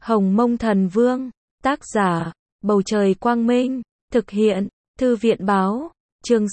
Hồng Mông Thần Vương, tác giả, Bầu Trời Quang Minh, thực hiện, Thư viện Báo, chương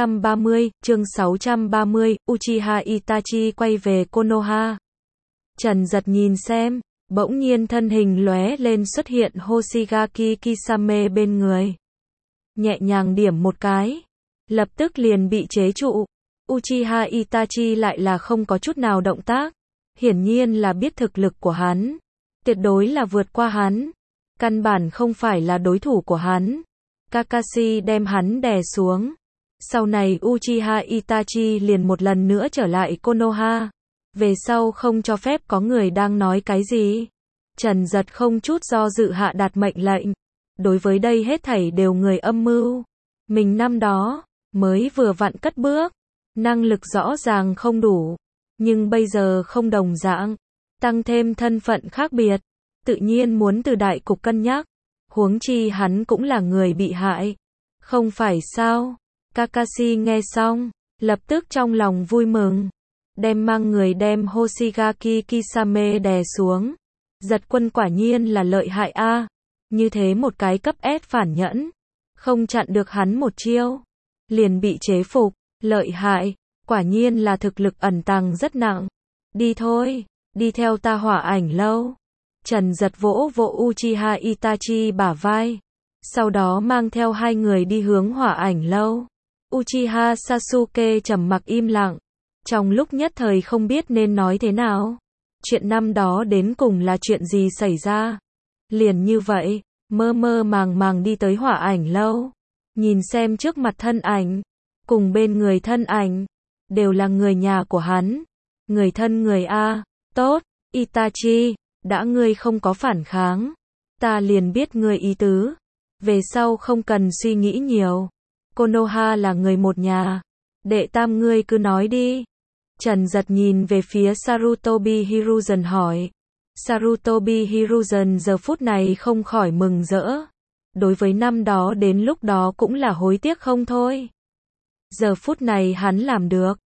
630, Uchiha Itachi quay về Konoha. Trần Giật nhìn xem, bỗng nhiên thân hình lóe lên xuất hiện Hoshigaki Kisame bên người. Nhẹ nhàng điểm một cái, lập tức liền bị chế trụ. Uchiha Itachi lại là không có chút nào động tác, hiển nhiên là biết thực lực của hắn, tuyệt đối là vượt qua hắn, căn bản không phải là đối thủ của hắn. Kakashi đem hắn đè xuống. Sau này Uchiha Itachi liền một lần nữa trở lại Konoha. Về sau không cho phép có người đang nói cái gì. Trần Giật không chút do dự hạ đạt mệnh lệnh. Đối với đây hết thảy đều người âm mưu. Mình năm đó, mới vừa vặn cất bước. Năng lực rõ ràng không đủ. Nhưng bây giờ không đồng dạng. Tăng thêm thân phận khác biệt. Tự nhiên muốn từ đại cục cân nhắc. Huống chi hắn cũng là người bị hại. Không phải sao? Kakashi nghe xong, lập tức trong lòng vui mừng. Mang người đem Hoshigaki Kisame đè xuống. Giật quân quả nhiên là lợi hại a. Như thế một cái cấp S phản nhẫn. Không chặn được hắn một chiêu. Liền bị chế phục. Lợi hại. Quả nhiên là thực lực ẩn tàng rất nặng. Đi thôi. Đi theo ta Hỏa Ảnh Lâu. Trần Giật vỗ vỗ Uchiha Itachi bả vai. Sau đó mang theo hai người đi hướng Hỏa Ảnh Lâu. Uchiha Sasuke trầm mặc im lặng. Trong lúc nhất thời không biết nên nói thế nào. Chuyện năm đó đến cùng là chuyện gì xảy ra. Liền như vậy, mơ mơ màng màng đi tới Hỏa Ảnh Lâu. Nhìn xem trước mặt thân ảnh, cùng bên người thân ảnh, đều là người nhà của hắn. Người thân người A, tốt, Itachi, đã ngươi không có phản kháng. Ta liền biết ngươi ý tứ. Về sau không cần suy nghĩ nhiều. Konoha là người một nhà. Đệ tam ngươi cứ nói đi. Trần Giật nhìn về phía Sarutobi Hiruzen hỏi. Sarutobi Hiruzen giờ phút này không khỏi mừng rỡ. Đối với năm đó đến lúc đó cũng là hối tiếc không thôi. Giờ phút này hắn làm được.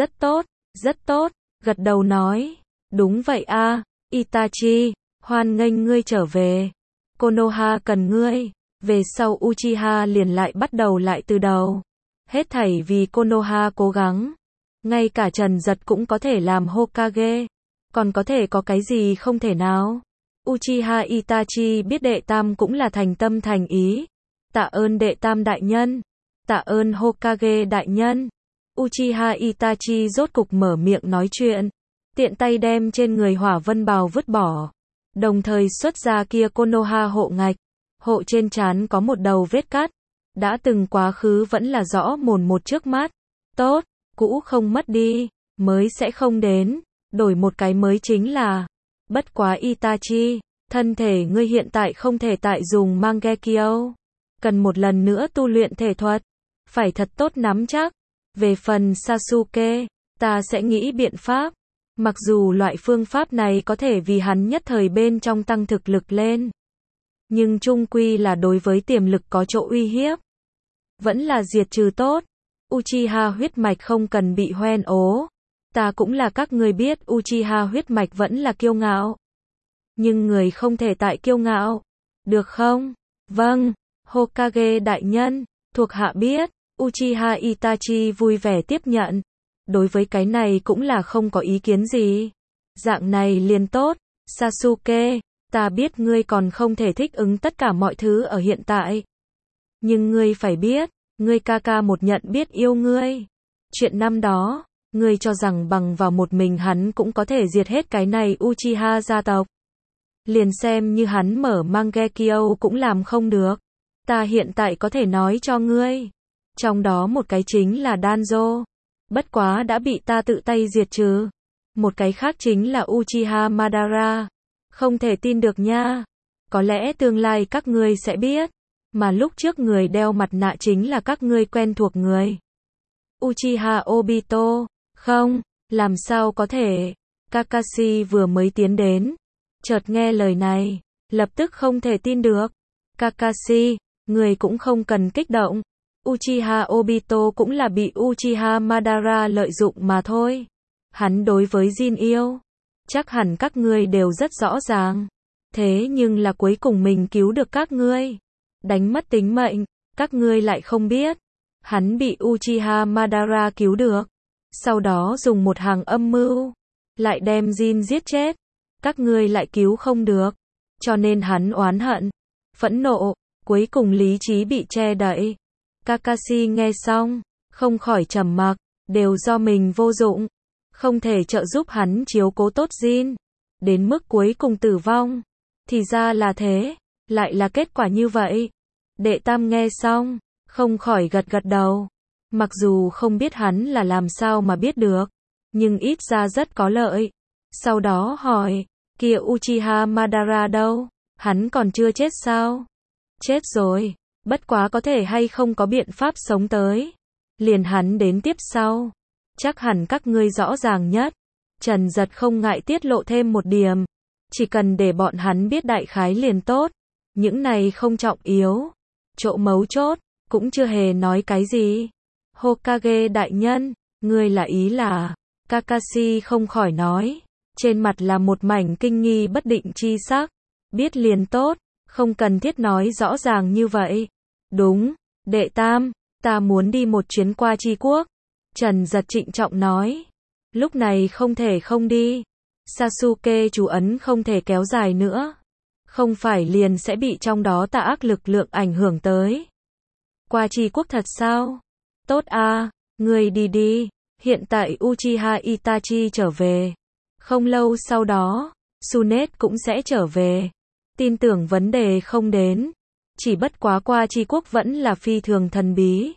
Rất tốt, gật đầu nói. Đúng vậy a, Itachi, hoan nghênh ngươi trở về. Konoha cần ngươi. Về sau Uchiha liền lại bắt đầu lại từ đầu. Hết thảy vì Konoha cố gắng. Ngay cả Trần Giật cũng có thể làm Hokage. Còn có thể có cái gì không thể nào. Uchiha Itachi biết đệ tam cũng là thành tâm thành ý. Tạ ơn đệ tam đại nhân. Tạ ơn Hokage đại nhân. Uchiha Itachi rốt cục mở miệng nói chuyện. Tiện tay đem trên người hỏa vân bào vứt bỏ. Đồng thời xuất ra kia Konoha hộ ngạch. Hộ trên trán có một đầu vết cắt. Đã từng quá khứ vẫn là rõ mồn một trước mắt. Tốt, cũ không mất đi, mới sẽ không đến. Đổi một cái mới chính là. Bất quá Itachi, thân thể ngươi hiện tại không thể tại dùng Mangekyo. Cần một lần nữa tu luyện thể thuật. Phải thật tốt nắm chắc. Về phần Sasuke, ta sẽ nghĩ biện pháp. Mặc dù loại phương pháp này có thể vì hắn nhất thời bên trong tăng thực lực lên. Nhưng chung quy là đối với tiềm lực có chỗ uy hiếp. Vẫn là diệt trừ tốt. Uchiha huyết mạch không cần bị hoen ố. Ta cũng là các người biết Uchiha huyết mạch vẫn là kiêu ngạo. Nhưng người không thể tại kiêu ngạo. Được không? Vâng, Hokage đại nhân, thuộc hạ biết. Uchiha Itachi vui vẻ tiếp nhận. Đối với cái này cũng là không có ý kiến gì. Dạng này liền tốt. Sasuke, ta biết ngươi còn không thể thích ứng tất cả mọi thứ ở hiện tại. Nhưng ngươi phải biết, ngươi ca ca một nhận biết yêu ngươi. Chuyện năm đó, ngươi cho rằng bằng vào một mình hắn cũng có thể diệt hết cái này Uchiha gia tộc. Liền xem như hắn mở Mangekyo cũng làm không được. Ta hiện tại có thể nói cho ngươi. Trong đó một cái chính là Danzo. Bất quá đã bị ta tự tay diệt trừ. Một cái khác chính là Uchiha Madara. Không thể tin được nha. Có lẽ tương lai các ngươi sẽ biết. Mà lúc trước người đeo mặt nạ chính là các ngươi quen thuộc người. Uchiha Obito. Không, làm sao có thể. Kakashi vừa mới tiến đến. Chợt nghe lời này. Lập tức không thể tin được. Kakashi, người cũng không cần kích động. Uchiha Obito cũng là bị Uchiha Madara lợi dụng mà thôi. Hắn đối với Jin yêu. Chắc hẳn các ngươi đều rất rõ ràng. Thế nhưng là cuối cùng mình cứu được các ngươi. Đánh mất tính mệnh, các ngươi lại không biết. Hắn bị Uchiha Madara cứu được. Sau đó dùng một hàng âm mưu, lại đem Jin giết chết. Các ngươi lại cứu không được. Cho nên hắn oán hận, phẫn nộ, cuối cùng lý trí bị che đậy. Kakashi nghe xong, không khỏi trầm mặc, đều do mình vô dụng, không thể trợ giúp hắn chiếu cố tốt Jin, đến mức cuối cùng tử vong. Thì ra là thế, lại là kết quả như vậy. Đệ Tam nghe xong, không khỏi gật gật đầu. Mặc dù không biết hắn là làm sao mà biết được, nhưng ít ra rất có lợi. Sau đó hỏi, kia Uchiha Madara đâu? Hắn còn chưa chết sao? Chết rồi, bất quá có thể hay không có biện pháp sống tới. Liền hắn đến tiếp sau. Chắc hẳn các ngươi rõ ràng nhất. Trần Giật không ngại tiết lộ thêm một điểm. Chỉ cần để bọn hắn biết đại khái liền tốt. Những này không trọng yếu. Chỗ mấu chốt, cũng chưa hề nói cái gì. Hokage đại nhân, ngươi là ý là... Kakashi không khỏi nói. Trên mặt là một mảnh kinh nghi bất định chi sắc. Biết liền tốt, không cần thiết nói rõ ràng như vậy. Đúng, đệ Tam, ta muốn đi một chuyến qua Chi Quốc. Trần Giật trịnh trọng nói. Lúc này không thể không đi. Sasuke chú ấn không thể kéo dài nữa. Không phải liền sẽ bị trong đó tà ác lực lượng ảnh hưởng tới. Qua Chi Quốc thật sao? Tốt a, ngươi đi đi. Hiện tại Uchiha Itachi trở về. Không lâu sau đó, Tsunade cũng sẽ trở về. Tin tưởng vấn đề không đến. Chỉ bất quá qua Chi Quốc vẫn là phi thường thần bí.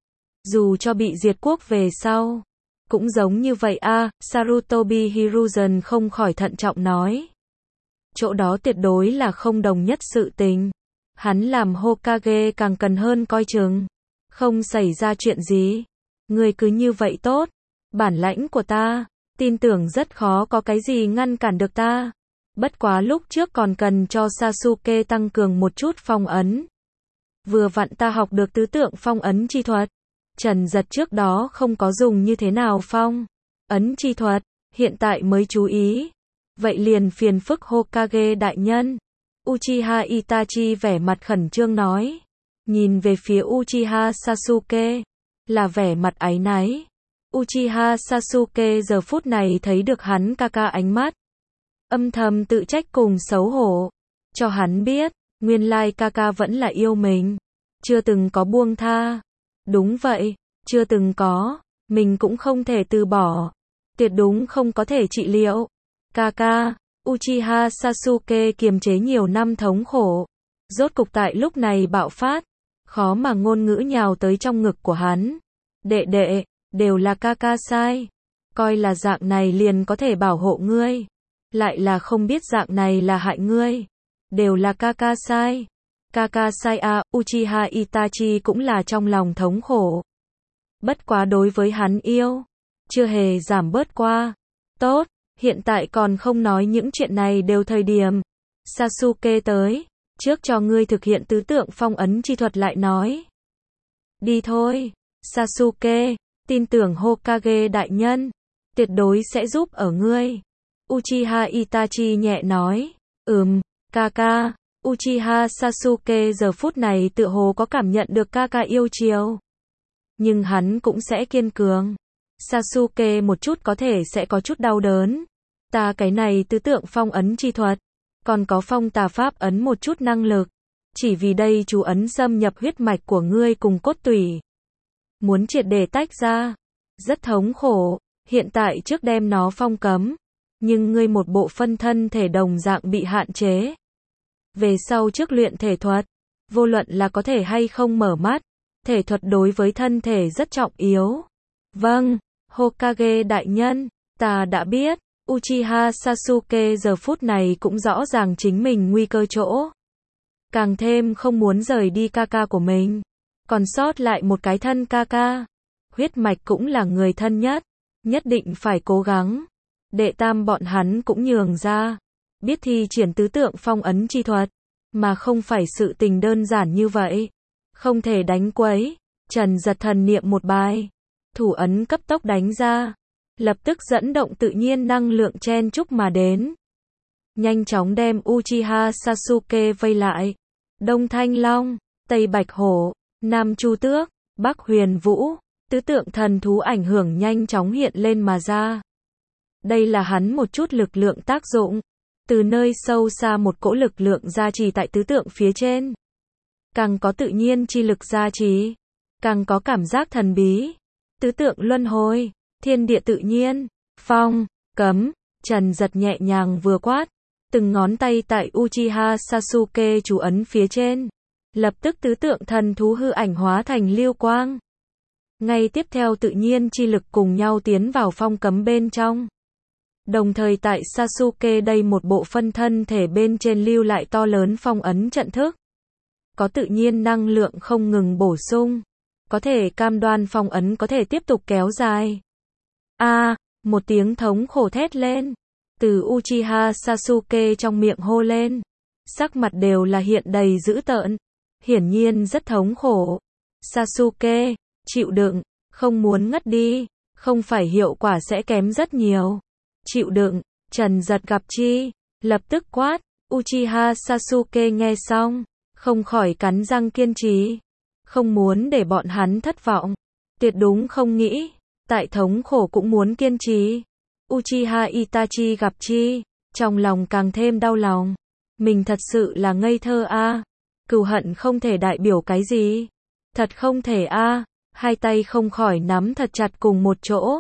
Dù cho bị diệt quốc về sau, cũng giống như vậy a, Sarutobi Hiruzen không khỏi thận trọng nói. Chỗ đó tuyệt đối là không đồng nhất sự tình. Hắn làm Hokage càng cần hơn coi chừng. Không xảy ra chuyện gì. Người cứ như vậy tốt. Bản lãnh của ta, tin tưởng rất khó có cái gì ngăn cản được ta. Bất quá lúc trước còn cần cho Sasuke tăng cường một chút phong ấn. Vừa vặn ta học được tứ tượng phong ấn chi thuật. Trần Giật trước đó không có dùng như thế nào phong ấn chi thuật, hiện tại mới chú ý. Vậy liền phiền phức Hokage đại nhân. Uchiha Itachi vẻ mặt khẩn trương nói. Nhìn về phía Uchiha Sasuke, là vẻ mặt áy náy. Uchiha Sasuke giờ phút này thấy được hắn ca ánh mắt. Âm thầm tự trách cùng xấu hổ. Cho hắn biết, nguyên lai ca vẫn là yêu mình. Chưa từng có buông tha. Đúng vậy, chưa từng có. Mình cũng không thể từ bỏ. Tuyệt đúng không có thể trị liệu. Ca, Uchiha Sasuke kiềm chế nhiều năm thống khổ. Rốt cục tại lúc này bạo phát. Khó mà ngôn ngữ nhào tới trong ngực của hắn. Đệ, đều là ca sai. Coi là dạng này liền có thể bảo hộ ngươi. Lại là không biết dạng này là hại ngươi. Đều là ca sai. Ca sai a, Uchiha Itachi cũng là trong lòng thống khổ. Bất quá đối với hắn yêu, chưa hề giảm bớt qua. Tốt, hiện tại còn không nói những chuyện này đều thời điểm. Sasuke tới, trước cho ngươi thực hiện tứ tượng phong ấn chi thuật lại nói. Đi thôi, Sasuke, tin tưởng Hokage đại nhân, tuyệt đối sẽ giúp ở ngươi. Uchiha Itachi nhẹ nói, ca. Uchiha Sasuke giờ phút này tựa hồ có cảm nhận được ca yêu chiều. Nhưng hắn cũng sẽ kiên cường. Sasuke một chút có thể sẽ có chút đau đớn. Ta cái này tứ tượng phong ấn chi thuật, còn có phong tà pháp ấn một chút năng lực. Chỉ vì đây chú ấn xâm nhập huyết mạch của ngươi cùng cốt tủy. Muốn triệt để tách ra. Rất thống khổ. Hiện tại trước đem nó phong cấm. Nhưng ngươi một bộ phân thân thể đồng dạng bị hạn chế. Về sau trước luyện thể thuật, vô luận là có thể hay không mở mắt, thể thuật đối với thân thể rất trọng yếu. Vâng, Hokage đại nhân, ta đã biết. Uchiha Sasuke giờ phút này cũng rõ ràng chính mình nguy cơ chỗ. Càng thêm không muốn rời đi ca của mình. Còn sót lại một cái thân ca. Huyết mạch cũng là người thân nhất. Nhất định phải cố gắng. Đệ Tam bọn hắn cũng nhường ra. Biết thi triển tứ tượng phong ấn chi thuật. Mà không phải sự tình đơn giản như vậy. Không thể đánh quấy. Trần Giật thần niệm một bài. Thủ ấn cấp tốc đánh ra. Lập tức dẫn động tự nhiên năng lượng chen chúc mà đến. nhanh chóng đem Uchiha Sasuke vây lại. Đông Thanh Long, Tây Bạch Hổ, Nam Chu Tước, Bắc Huyền Vũ, tứ tượng thần thú ảnh hưởng nhanh chóng hiện lên mà ra. Đây là hắn một chút lực lượng tác dụng. Từ nơi sâu xa một cỗ lực lượng gia trì tại tứ tượng phía trên. Càng có tự nhiên chi lực gia trì, càng có cảm giác thần bí. Tứ tượng luân hồi, thiên địa tự nhiên, phong, cấm, Trần Giật nhẹ nhàng vừa quát. Từng ngón tay tại Uchiha Sasuke chú ấn phía trên. Lập tức tứ tượng thần thú hư ảnh hóa thành lưu quang. Ngay tiếp theo tự nhiên chi lực cùng nhau tiến vào phong cấm bên trong. Đồng thời tại Sasuke đây một bộ phân thân thể bên trên lưu lại to lớn phong ấn trận thức. Có tự nhiên năng lượng không ngừng bổ sung. Có thể cam đoan phong ấn có thể tiếp tục kéo dài. Một tiếng thống khổ thét lên. Từ Uchiha Sasuke trong miệng hô lên. Sắc mặt đều là hiện đầy dữ tợn. Hiển nhiên rất thống khổ. Sasuke, chịu đựng, không muốn ngất đi. Không phải hiệu quả sẽ kém rất nhiều. Chịu đựng, Trần Giật gặp chi, lập tức quát. Uchiha Sasuke nghe xong, không khỏi cắn răng kiên trì. Không muốn để bọn hắn thất vọng. Tuyệt đúng không nghĩ, tại thống khổ cũng muốn kiên trì. Uchiha Itachi gặp chi, trong lòng càng thêm đau lòng. Mình thật sự là ngây thơ Cừu hận không thể đại biểu cái gì. Thật không thể Hai tay không khỏi nắm thật chặt cùng một chỗ.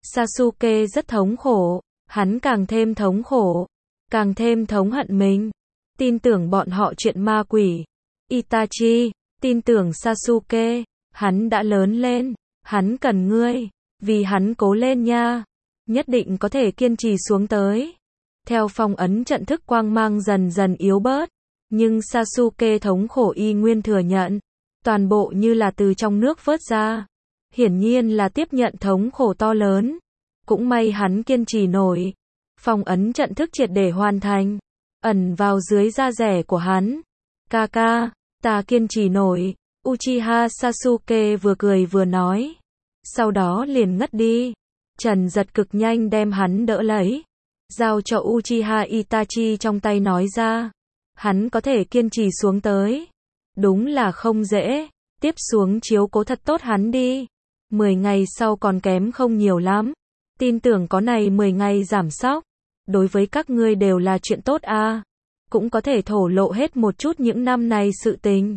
Sasuke rất thống khổ, hắn càng thêm thống khổ, càng thêm thống hận mình. Tin tưởng bọn họ chuyện ma quỷ. Itachi, tin tưởng Sasuke, hắn đã lớn lên, hắn cần ngươi, vì hắn cố lên nha. Nhất định có thể kiên trì xuống tới. Theo phong ấn trận thức quang mang dần dần yếu bớt, nhưng Sasuke thống khổ y nguyên thừa nhận, toàn bộ như là từ trong nước vớt ra. Hiển nhiên là tiếp nhận thống khổ to lớn. Cũng may hắn kiên trì nổi. Phong ấn trận thức triệt để hoàn thành, ẩn vào dưới da rẻ của hắn. Kaka, ta kiên trì nổi. Uchiha Sasuke vừa cười vừa nói. Sau đó liền ngất đi. Trần Giật cực nhanh đem hắn đỡ lấy, giao cho Uchiha Itachi trong tay nói ra. Hắn có thể kiên trì xuống tới. Đúng là không dễ. Tiếp xuống chiếu cố thật tốt hắn đi. 10 ngày sau còn kém không nhiều lắm. Tin tưởng có này 10 ngày giảm sóc. Đối với các ngươi đều là chuyện tốt Cũng có thể thổ lộ hết một chút những năm này sự tình.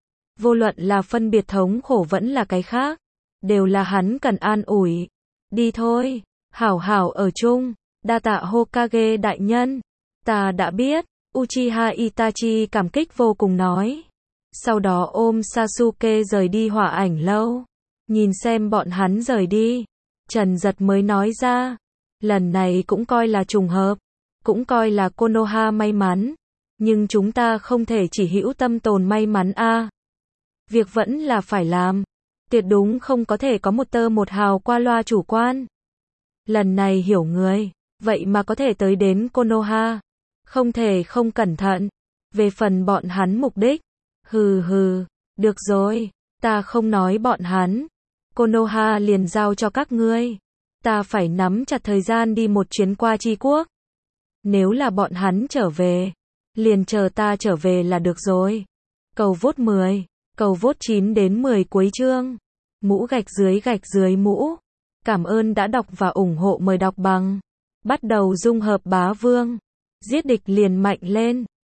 Vô luận là phân biệt thống khổ vẫn là cái khác. Đều là hắn cần an ủi. Đi thôi, hảo hảo ở chung. Đa tạ Hokage đại nhân. Ta đã biết. Uchiha Itachi cảm kích vô cùng nói. Sau đó ôm Sasuke rời đi hỏa ảnh lâu. Nhìn xem bọn hắn rời đi, Trần Giật mới nói ra. Lần này cũng coi là trùng hợp. Cũng coi là Konoha may mắn. Nhưng chúng ta không thể chỉ hữu tâm tồn may mắn Việc vẫn là phải làm. Tuyệt đúng không có thể có một tơ một hào qua loa chủ quan. Lần này hiểu người, vậy mà có thể tới đến Konoha. Không thể không cẩn thận. Về phần bọn hắn mục đích. Được rồi, ta không nói bọn hắn. Konoha liền giao cho các ngươi. Ta phải nắm chặt thời gian đi một chuyến qua Tri Quốc. Nếu là bọn hắn trở về, liền chờ ta trở về là được rồi. Cầu vote 10, cầu vote 9 đến 10 cuối chương. Mũ gạch dưới mũ. Cảm ơn đã đọc và ủng hộ, mời đọc bằng. Bắt đầu dung hợp bá vương. Giết địch liền mạnh lên.